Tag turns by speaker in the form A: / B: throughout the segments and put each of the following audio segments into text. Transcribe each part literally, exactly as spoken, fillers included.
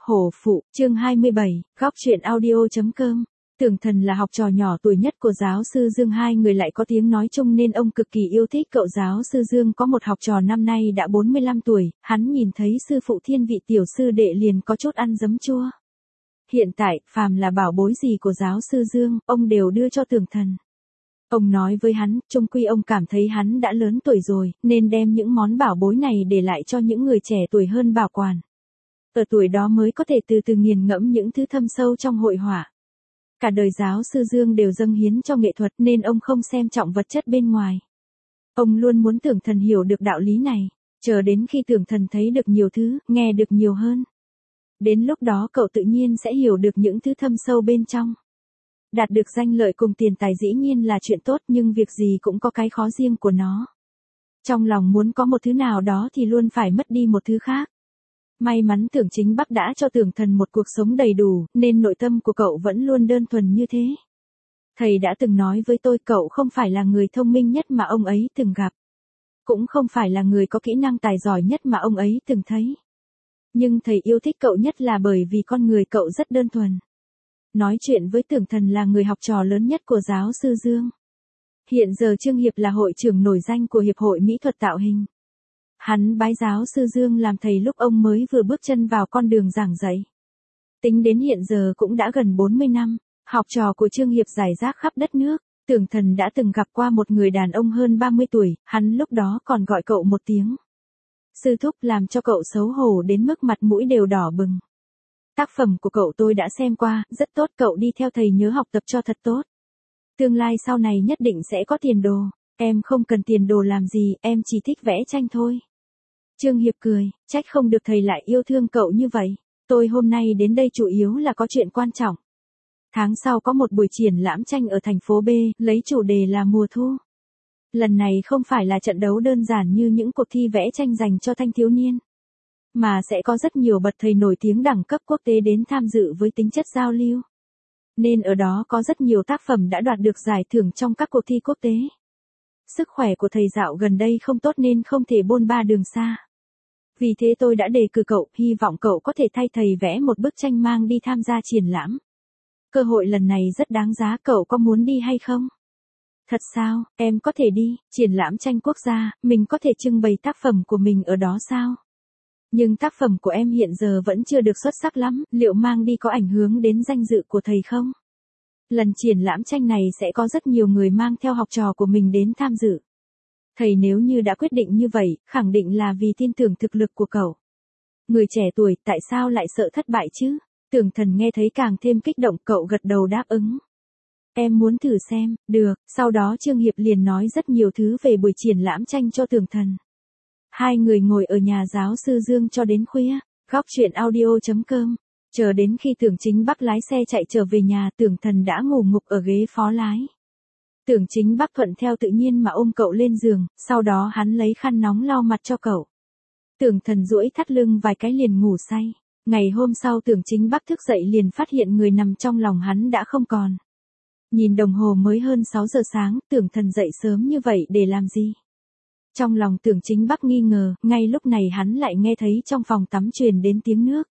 A: Hổ phụ, chương hai mươi bảy, góc truyện audio.com. Tưởng Thần là học trò nhỏ tuổi nhất của giáo sư Dương, hai người lại có tiếng nói chung nên ông cực kỳ yêu thích cậu. Giáo sư Dương có một học trò năm nay đã bốn mươi lăm tuổi, hắn nhìn thấy sư phụ thiên vị tiểu sư đệ liền có chút ăn giấm chua. Hiện tại, phàm là bảo bối gì của giáo sư Dương, ông đều đưa cho Tưởng Thần. Ông nói với hắn, chung quy ông cảm thấy hắn đã lớn tuổi rồi, nên đem những món bảo bối này để lại cho những người trẻ tuổi hơn bảo quản. Ở tuổi đó mới có thể từ từ nghiền ngẫm những thứ thâm sâu trong hội họa. Cả đời giáo sư Dương đều dâng hiến cho nghệ thuật nên ông không xem trọng vật chất bên ngoài. Ông luôn muốn Tưởng Thần hiểu được đạo lý này, chờ đến khi Tưởng Thần thấy được nhiều thứ, nghe được nhiều hơn. Đến lúc đó cậu tự nhiên sẽ hiểu được những thứ thâm sâu bên trong. Đạt được danh lợi cùng tiền tài dĩ nhiên là chuyện tốt, nhưng việc gì cũng có cái khó riêng của nó. Trong lòng muốn có một thứ nào đó thì luôn phải mất đi một thứ khác. May mắn Tưởng Chính Bắc đã cho Tưởng Thần một cuộc sống đầy đủ, nên nội tâm của cậu vẫn luôn đơn thuần như thế. Thầy đã từng nói với tôi cậu không phải là người thông minh nhất mà ông ấy từng gặp. Cũng không phải là người có kỹ năng tài giỏi nhất mà ông ấy từng thấy. Nhưng thầy yêu thích cậu nhất là bởi vì con người cậu rất đơn thuần. Nói chuyện với Tưởng Thần là người học trò lớn nhất của giáo sư Dương. Hiện giờ Trương Hiệp là hội trưởng nổi danh của Hiệp hội Mỹ thuật tạo hình. Hắn bái giáo sư Dương làm thầy lúc ông mới vừa bước chân vào con đường giảng dạy. Tính đến hiện giờ cũng đã gần bốn mươi năm, học trò của Trương Hiệp rải rác khắp đất nước. Tưởng Thần đã từng gặp qua một người đàn ông hơn ba mươi tuổi, hắn lúc đó còn gọi cậu một tiếng sư thúc, làm cho cậu xấu hổ đến mức mặt mũi đều đỏ bừng. Tác phẩm của cậu tôi đã xem qua, rất tốt, cậu đi theo thầy nhớ học tập cho thật tốt. Tương lai sau này nhất định sẽ có tiền đồ. Em không cần tiền đồ làm gì, em chỉ thích vẽ tranh thôi. Trương Hiệp cười, trách không được thầy lại yêu thương cậu như vậy. Tôi hôm nay đến đây chủ yếu là có chuyện quan trọng. Tháng sau có một buổi triển lãm tranh ở thành phố B, lấy chủ đề là mùa thu. Lần này không phải là trận đấu đơn giản như những cuộc thi vẽ tranh dành cho thanh thiếu niên, mà sẽ có rất nhiều bậc thầy nổi tiếng đẳng cấp quốc tế đến tham dự với tính chất giao lưu. Nên ở đó có rất nhiều tác phẩm đã đoạt được giải thưởng trong các cuộc thi quốc tế. Sức khỏe của thầy dạo gần đây không tốt nên không thể bôn ba đường xa. Vì thế tôi đã đề cử cậu, hy vọng cậu có thể thay thầy vẽ một bức tranh mang đi tham gia triển lãm. Cơ hội lần này rất đáng giá, cậu có muốn đi hay không? Thật sao, em có thể đi, triển lãm tranh quốc gia, mình có thể trưng bày tác phẩm của mình ở đó sao? Nhưng tác phẩm của em hiện giờ vẫn chưa được xuất sắc lắm, liệu mang đi có ảnh hưởng đến danh dự của thầy không? Lần triển lãm tranh này sẽ có rất nhiều người mang theo học trò của mình đến tham dự. Thầy nếu như đã quyết định như vậy, khẳng định là vì tin tưởng thực lực của cậu. Người trẻ tuổi, tại sao lại sợ thất bại chứ? Tưởng Thần nghe thấy càng thêm kích động, cậu gật đầu đáp ứng. Em muốn thử xem, được, sau đó Trương Hiệp liền nói rất nhiều thứ về buổi triển lãm tranh cho Tưởng Thần. Hai người ngồi ở nhà giáo sư Dương cho đến khuya, góc truyện audio.com. Chờ đến khi Tưởng Chính Bắc lái xe chạy trở về nhà, Tưởng Thần đã ngủ ngục ở ghế phó lái. Tưởng Chính Bắc thuận theo tự nhiên mà ôm cậu lên giường, sau đó hắn lấy khăn nóng lau mặt cho cậu. Tưởng Thần duỗi thắt lưng vài cái liền ngủ say. Ngày hôm sau Tưởng Chính Bắc thức dậy liền phát hiện người nằm trong lòng hắn đã không còn. Nhìn đồng hồ mới hơn sáu giờ sáng, Tưởng Thần dậy sớm như vậy để làm gì? Trong lòng Tưởng Chính Bắc nghi ngờ, ngay lúc này hắn lại nghe thấy trong phòng tắm truyền đến tiếng nước.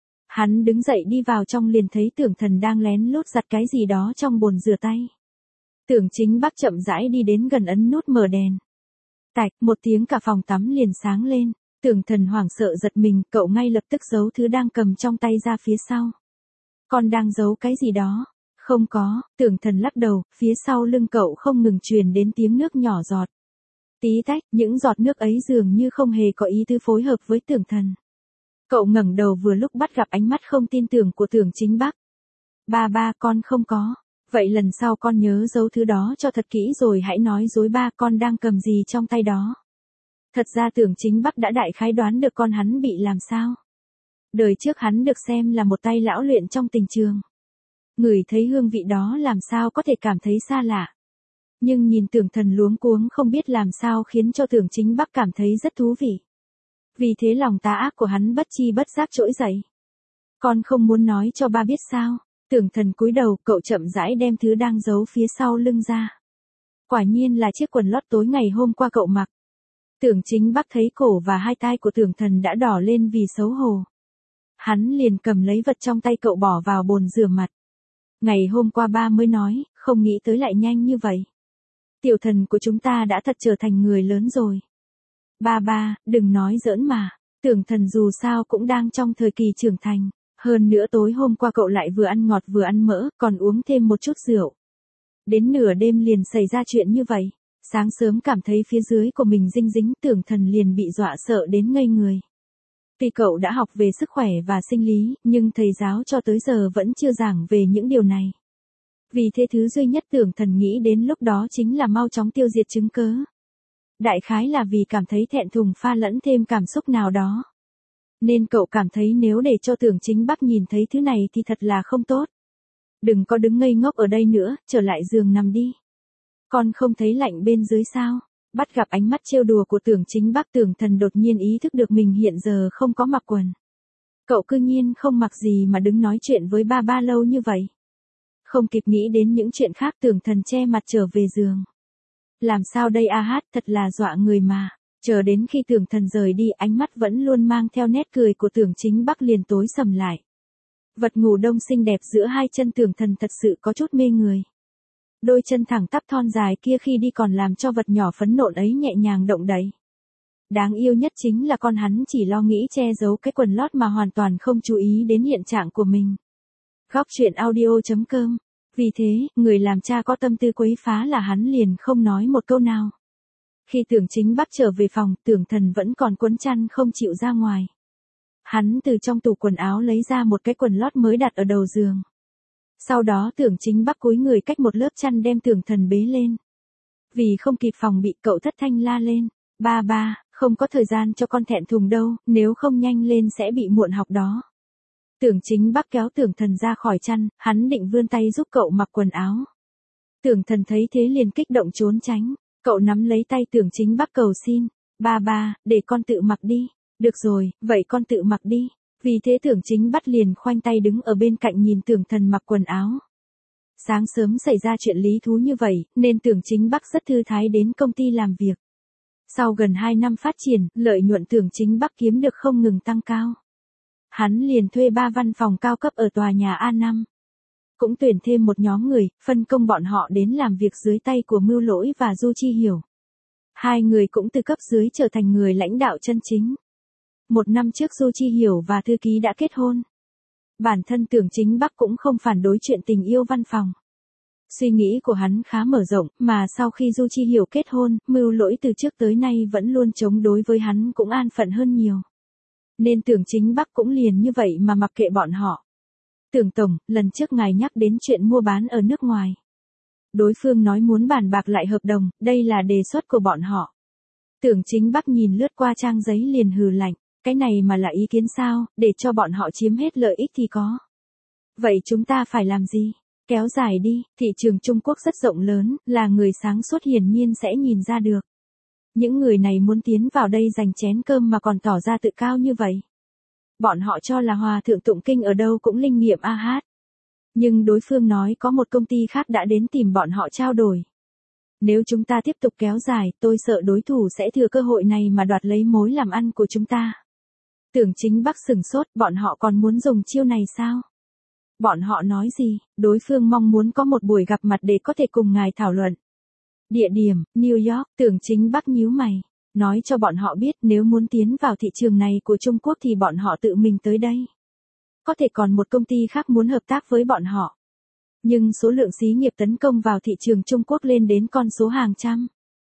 A: Hắn đứng dậy đi vào trong liền thấy Tưởng Thần đang lén lút giặt cái gì đó trong bồn rửa tay. Tưởng Chính Bắc chậm rãi đi đến gần ấn nút mở đèn. Tạch, một tiếng cả phòng tắm liền sáng lên. Tưởng Thần hoảng sợ giật mình, cậu ngay lập tức giấu thứ đang cầm trong tay ra phía sau. Con đang giấu cái gì đó? Không có, Tưởng Thần lắc đầu, phía sau lưng cậu không ngừng truyền đến tiếng nước nhỏ giọt. Tí tách, những giọt nước ấy dường như không hề có ý tứ phối hợp với Tưởng Thần. Cậu ngẩng đầu vừa lúc bắt gặp ánh mắt không tin tưởng của Tưởng Chính Bắc. Ba ba, con không có. Vậy lần sau con nhớ giấu thứ đó cho thật kỹ rồi hãy nói dối ba, con đang cầm gì trong tay đó. Thật ra Tưởng Chính Bắc đã đại khái đoán được con hắn bị làm sao. Đời trước hắn được xem là một tay lão luyện trong tình trường. Ngửi thấy hương vị đó làm sao có thể cảm thấy xa lạ. Nhưng nhìn Tưởng Thần luống cuống không biết làm sao khiến cho Tưởng Chính Bắc cảm thấy rất thú vị. Vì thế lòng tà ác của hắn bất chi bất giác trỗi dậy. Con không muốn nói cho ba biết sao? Tưởng Thần cúi đầu, cậu chậm rãi đem thứ đang giấu phía sau lưng ra. Quả nhiên là chiếc quần lót tối ngày hôm qua cậu mặc. Tưởng Chính Bắc thấy cổ và hai tai của Tưởng Thần đã đỏ lên vì xấu hổ. Hắn liền cầm lấy vật trong tay cậu bỏ vào bồn rửa mặt. Ngày hôm qua ba mới nói, không nghĩ tới lại nhanh như vậy. Tiểu thần của chúng ta đã thật trở thành người lớn rồi. Ba ba, đừng nói giỡn mà, tưởng thần dù sao cũng đang trong thời kỳ trưởng thành. Hơn nữa tối hôm qua cậu lại vừa ăn ngọt vừa ăn mỡ, còn uống thêm một chút rượu. Đến nửa đêm liền xảy ra chuyện như vậy. Sáng sớm cảm thấy phía dưới của mình dinh dính, tưởng thần liền bị dọa sợ đến ngây người. Tuy cậu đã học về sức khỏe và sinh lý, nhưng thầy giáo cho tới giờ vẫn chưa giảng về những điều này. Vì thế thứ duy nhất tưởng thần nghĩ đến lúc đó chính là mau chóng tiêu diệt chứng cớ. Đại khái là vì cảm thấy thẹn thùng pha lẫn thêm cảm xúc nào đó. Nên cậu cảm thấy nếu để cho Tưởng Chính Bắc nhìn thấy thứ này thì thật là không tốt. Đừng có đứng ngây ngốc ở đây nữa, trở lại giường nằm đi. Con không thấy lạnh bên dưới sao? Bắt gặp ánh mắt trêu đùa của Tưởng Chính Bắc, Tưởng Thần đột nhiên ý thức được mình hiện giờ không có mặc quần. Cậu cư nhiên không mặc gì mà đứng nói chuyện với ba ba lâu như vậy. Không kịp nghĩ đến những chuyện khác, Tưởng Thần che mặt trở về giường. Làm sao đây a hát, thật là dọa người mà. Chờ đến khi Tưởng Thần rời đi, ánh mắt vẫn luôn mang theo nét cười của Tưởng Chính Bắc liền tối sầm lại. Vật ngủ đông xinh đẹp giữa hai chân Tưởng Thần thật sự có chút mê người. Đôi chân thẳng tắp thon dài kia khi đi còn làm cho vật nhỏ phấn nộn ấy nhẹ nhàng động đậy. Đáng yêu nhất chính là con hắn chỉ lo nghĩ che giấu cái quần lót mà hoàn toàn không chú ý đến hiện trạng của mình. Góc truyện audio chấm com. Vì thế, người làm cha có tâm tư quấy phá là hắn liền không nói một câu nào. Khi Tưởng Chính Bắc trở về phòng, Tưởng Thần vẫn còn quấn chăn không chịu ra ngoài. Hắn từ trong tủ quần áo lấy ra một cái quần lót mới đặt ở đầu giường. Sau đó Tưởng Chính Bắc cúi người cách một lớp chăn đem Tưởng Thần bế lên. Vì không kịp phòng bị, cậu thất thanh la lên. Ba ba, không có thời gian cho con thẹn thùng đâu, nếu không nhanh lên sẽ bị muộn học đó. Tưởng Chính Bắc kéo Tưởng Thần ra khỏi chăn, hắn định vươn tay giúp cậu mặc quần áo. Tưởng Thần thấy thế liền kích động trốn tránh. Cậu nắm lấy tay Tưởng Chính Bắc cầu xin. Ba ba, để con tự mặc đi. Được rồi, vậy con tự mặc đi. Vì thế Tưởng Chính Bắc liền khoanh tay đứng ở bên cạnh nhìn Tưởng Thần mặc quần áo. Sáng sớm xảy ra chuyện lý thú như vậy, nên Tưởng Chính Bắc rất thư thái đến công ty làm việc. Sau gần hai năm phát triển, lợi nhuận Tưởng Chính Bắc kiếm được không ngừng tăng cao. Hắn liền thuê ba văn phòng cao cấp ở tòa nhà A năm. Cũng tuyển thêm một nhóm người, phân công bọn họ đến làm việc dưới tay của Mưu Lỗi và Du Chi Hiểu. Hai người cũng từ cấp dưới trở thành người lãnh đạo chân chính. Một năm trước Du Chi Hiểu và thư ký đã kết hôn. Bản thân Tưởng Chính Bắc cũng không phản đối chuyện tình yêu văn phòng. Suy nghĩ của hắn khá mở rộng, mà sau khi Du Chi Hiểu kết hôn, Mưu Lỗi từ trước tới nay vẫn luôn chống đối với hắn cũng an phận hơn nhiều. Nên Tưởng Chính Bắc cũng liền như vậy mà mặc kệ bọn họ. Tưởng Tổng, lần trước ngài nhắc đến chuyện mua bán ở nước ngoài. Đối phương nói muốn bàn bạc lại hợp đồng, đây là đề xuất của bọn họ. Tưởng Chính Bắc nhìn lướt qua trang giấy liền hừ lạnh, cái này mà là ý kiến sao, để cho bọn họ chiếm hết lợi ích thì có. Vậy chúng ta phải làm gì? Kéo dài đi, thị trường Trung Quốc rất rộng lớn, là người sáng suốt hiển nhiên sẽ nhìn ra được. Những người này muốn tiến vào đây giành chén cơm mà còn tỏ ra tự cao như vậy. Bọn họ cho là Hòa Thượng tụng kinh ở đâu cũng linh nghiệm a hát. Nhưng đối phương nói có một công ty khác đã đến tìm bọn họ trao đổi. Nếu chúng ta tiếp tục kéo dài, tôi sợ đối thủ sẽ thừa cơ hội này mà đoạt lấy mối làm ăn của chúng ta. Tưởng Chính Bắc sừng sốt, bọn họ còn muốn dùng chiêu này sao? Bọn họ nói gì? Đối phương mong muốn có một buổi gặp mặt để có thể cùng ngài thảo luận. Địa điểm, New York. Tưởng Chính Bắc nhíu mày. Nói cho bọn họ biết nếu muốn tiến vào thị trường này của Trung Quốc thì bọn họ tự mình tới đây. Có thể còn một công ty khác muốn hợp tác với bọn họ. Nhưng số lượng xí nghiệp tấn công vào thị trường Trung Quốc lên đến con số hàng trăm.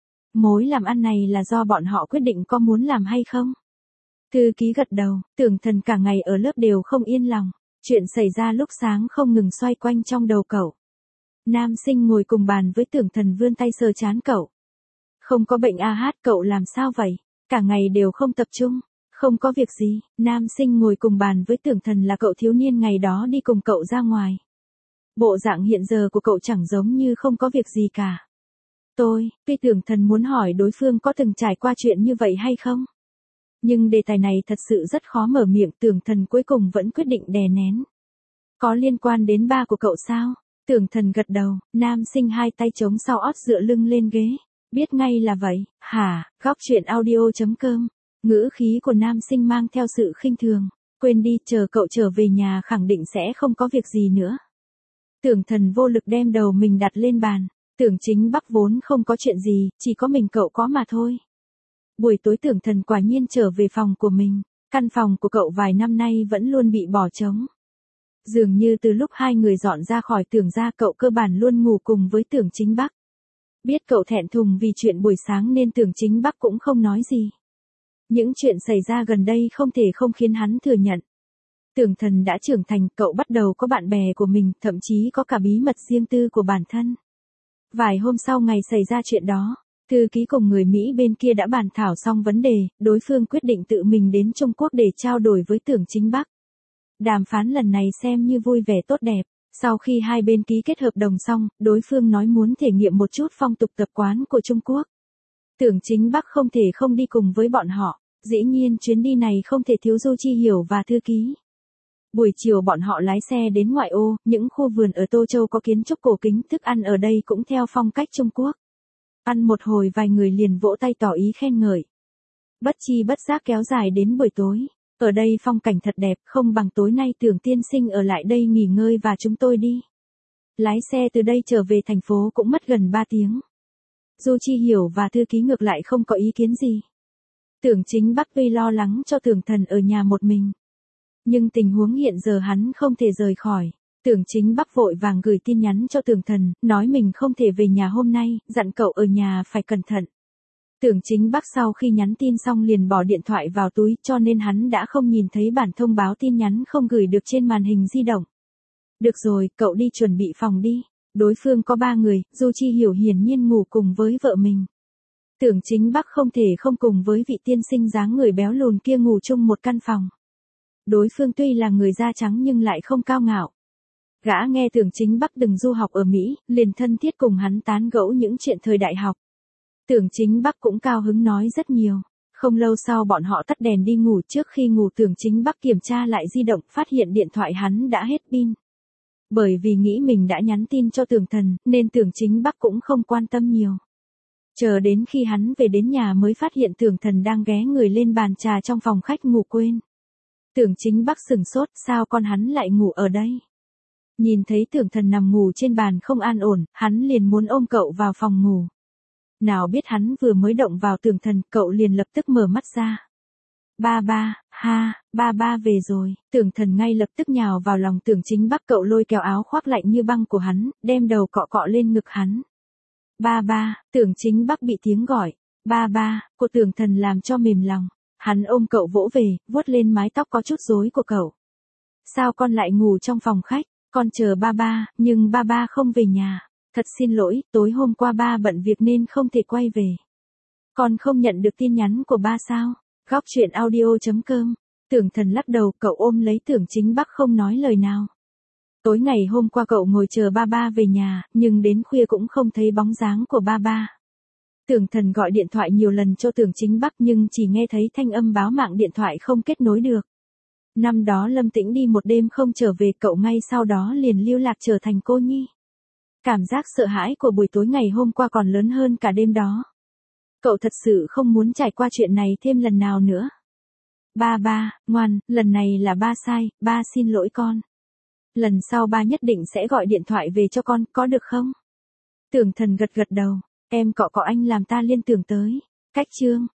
A: Mối làm ăn này là do bọn họ quyết định có muốn làm hay không? Thư ký gật đầu, Tưởng Thần cả ngày ở lớp đều không yên lòng. Chuyện xảy ra lúc sáng không ngừng xoay quanh trong đầu cậu. Nam Sinh ngồi cùng bàn với Tưởng Thần vươn tay sờ trán cậu. Không có bệnh a hát, cậu làm sao vậy? Cả ngày đều không tập trung. Không có việc gì. Nam Sinh ngồi cùng bàn với Tưởng Thần là cậu thiếu niên ngày đó đi cùng cậu ra ngoài. Bộ dạng hiện giờ của cậu chẳng giống như không có việc gì cả. Tôi, tuy Tưởng Thần muốn hỏi đối phương có từng trải qua chuyện như vậy hay không. Nhưng đề tài này thật sự rất khó mở miệng, Tưởng Thần cuối cùng vẫn quyết định đè nén. Có liên quan đến ba của cậu sao? Tưởng Thần gật đầu, Nam Sinh hai tay chống sau ót dựa lưng lên ghế. Biết ngay là vậy, hả? Góc truyện audio chấm com. Ngữ khí của Nam Sinh mang theo sự khinh thường. Quên đi, chờ cậu trở về nhà khẳng định sẽ không có việc gì nữa. Tưởng Thần vô lực đem đầu mình đặt lên bàn. Tưởng Chính Bắc vốn không có chuyện gì, chỉ có mình cậu có mà thôi. Buổi tối Tưởng Thần quả nhiên trở về phòng của mình. Căn phòng của cậu vài năm nay vẫn luôn bị bỏ trống. Dường như từ lúc hai người dọn ra khỏi Tưởng gia, cậu cơ bản luôn ngủ cùng với Tưởng Chính Bắc. Biết cậu thẹn thùng vì chuyện buổi sáng nên Tưởng Chính Bắc cũng không nói gì. Những chuyện xảy ra gần đây không thể không khiến hắn thừa nhận. Tưởng Thần đã trưởng thành, cậu bắt đầu có bạn bè của mình, thậm chí có cả bí mật riêng tư của bản thân. Vài hôm sau ngày xảy ra chuyện đó, thư ký cùng người Mỹ bên kia đã bàn thảo xong vấn đề, đối phương quyết định tự mình đến Trung Quốc để trao đổi với Tưởng Chính Bắc. Đàm phán lần này xem như vui vẻ tốt đẹp. Sau khi hai bên ký kết hợp đồng xong, đối phương nói muốn thể nghiệm một chút phong tục tập quán của Trung Quốc. Tưởng Chính Bắc không thể không đi cùng với bọn họ, dĩ nhiên chuyến đi này không thể thiếu Du Chi Hiểu và thư ký. Buổi chiều bọn họ lái xe đến ngoại ô, những khu vườn ở Tô Châu có kiến trúc cổ kính, thức ăn ở đây cũng theo phong cách Trung Quốc. Ăn một hồi vài người liền vỗ tay tỏ ý khen ngợi. Bất chi bất giác kéo dài đến buổi tối. Ở đây phong cảnh thật đẹp, không bằng tối nay Tưởng tiên sinh ở lại đây nghỉ ngơi và chúng tôi đi. Lái xe từ đây trở về thành phố cũng mất gần ba tiếng. Du Chi Hiểu và thư ký ngược lại không có ý kiến gì. Tưởng Chính Bắc tuy lo lắng cho Tưởng Thần ở nhà một mình. Nhưng tình huống hiện giờ hắn không thể rời khỏi. Tưởng Chính Bắc vội vàng gửi tin nhắn cho Tưởng Thần, nói mình không thể về nhà hôm nay, dặn cậu ở nhà phải cẩn thận. Tưởng Chính Bắc sau khi nhắn tin xong liền bỏ điện thoại vào túi, cho nên hắn đã không nhìn thấy bản thông báo tin nhắn không gửi được trên màn hình di động. Được rồi, cậu đi chuẩn bị phòng đi. Đối phương có ba người, Du Chi Hiểu hiển nhiên ngủ cùng với vợ mình. Tưởng Chính Bắc không thể không cùng với vị tiên sinh dáng người béo lùn kia ngủ chung một căn phòng. Đối phương tuy là người da trắng nhưng lại không cao ngạo. Gã nghe Tưởng Chính Bắc từng du học ở Mỹ, liền thân thiết cùng hắn tán gẫu những chuyện thời đại học. Tưởng Chính Bắc cũng cao hứng nói rất nhiều. Không lâu sau bọn họ tắt đèn đi ngủ, trước khi ngủ Tưởng Chính Bắc kiểm tra lại di động, phát hiện điện thoại hắn đã hết pin. Bởi vì nghĩ mình đã nhắn tin cho Tưởng Thần, nên Tưởng Chính Bắc cũng không quan tâm nhiều. Chờ đến khi hắn về đến nhà mới phát hiện Tưởng Thần đang ghé người lên bàn trà trong phòng khách ngủ quên. Tưởng Chính Bắc sửng sốt, sao con hắn lại ngủ ở đây? Nhìn thấy Tưởng Thần nằm ngủ trên bàn không an ổn, hắn liền muốn ôm cậu vào phòng ngủ. Nào biết hắn vừa mới động vào Tưởng Thần, cậu liền lập tức mở mắt ra. Ba ba, ha, ba ba về rồi. Tưởng Thần ngay lập tức nhào vào lòng Tưởng Chính Bắc, cậu lôi kéo áo khoác lạnh như băng của hắn, đem đầu cọ cọ lên ngực hắn. Ba ba, Tưởng Chính Bắc bị tiếng gọi, ba ba, của Tưởng Thần làm cho mềm lòng. Hắn ôm cậu vỗ về, vuốt lên mái tóc có chút rối của cậu. Sao con lại ngủ trong phòng khách? Con chờ ba ba, nhưng ba ba không về nhà. Thật xin lỗi, tối hôm qua ba bận việc nên không thể quay về. Con không nhận được tin nhắn của ba sao? Góc truyện audio chấm com. Tưởng Thần lắc đầu, cậu ôm lấy Tưởng Chính Bắc không nói lời nào. Tối ngày hôm qua cậu ngồi chờ ba ba về nhà, nhưng đến khuya cũng không thấy bóng dáng của ba ba. Tưởng Thần gọi điện thoại nhiều lần cho Tưởng Chính Bắc nhưng chỉ nghe thấy thanh âm báo mạng điện thoại không kết nối được. Năm đó Lâm Tĩnh đi một đêm không trở về, cậu ngay sau đó liền lưu lạc trở thành cô nhi. Cảm giác sợ hãi của buổi tối ngày hôm qua còn lớn hơn cả đêm đó. Cậu thật sự không muốn trải qua chuyện này thêm lần nào nữa. Ba ba, ngoan, lần này là ba sai, ba xin lỗi con. Lần sau ba nhất định sẽ gọi điện thoại về cho con, có được không? Tưởng Thần gật gật đầu, em cọ cọ anh làm ta liên tưởng tới. Cách chương.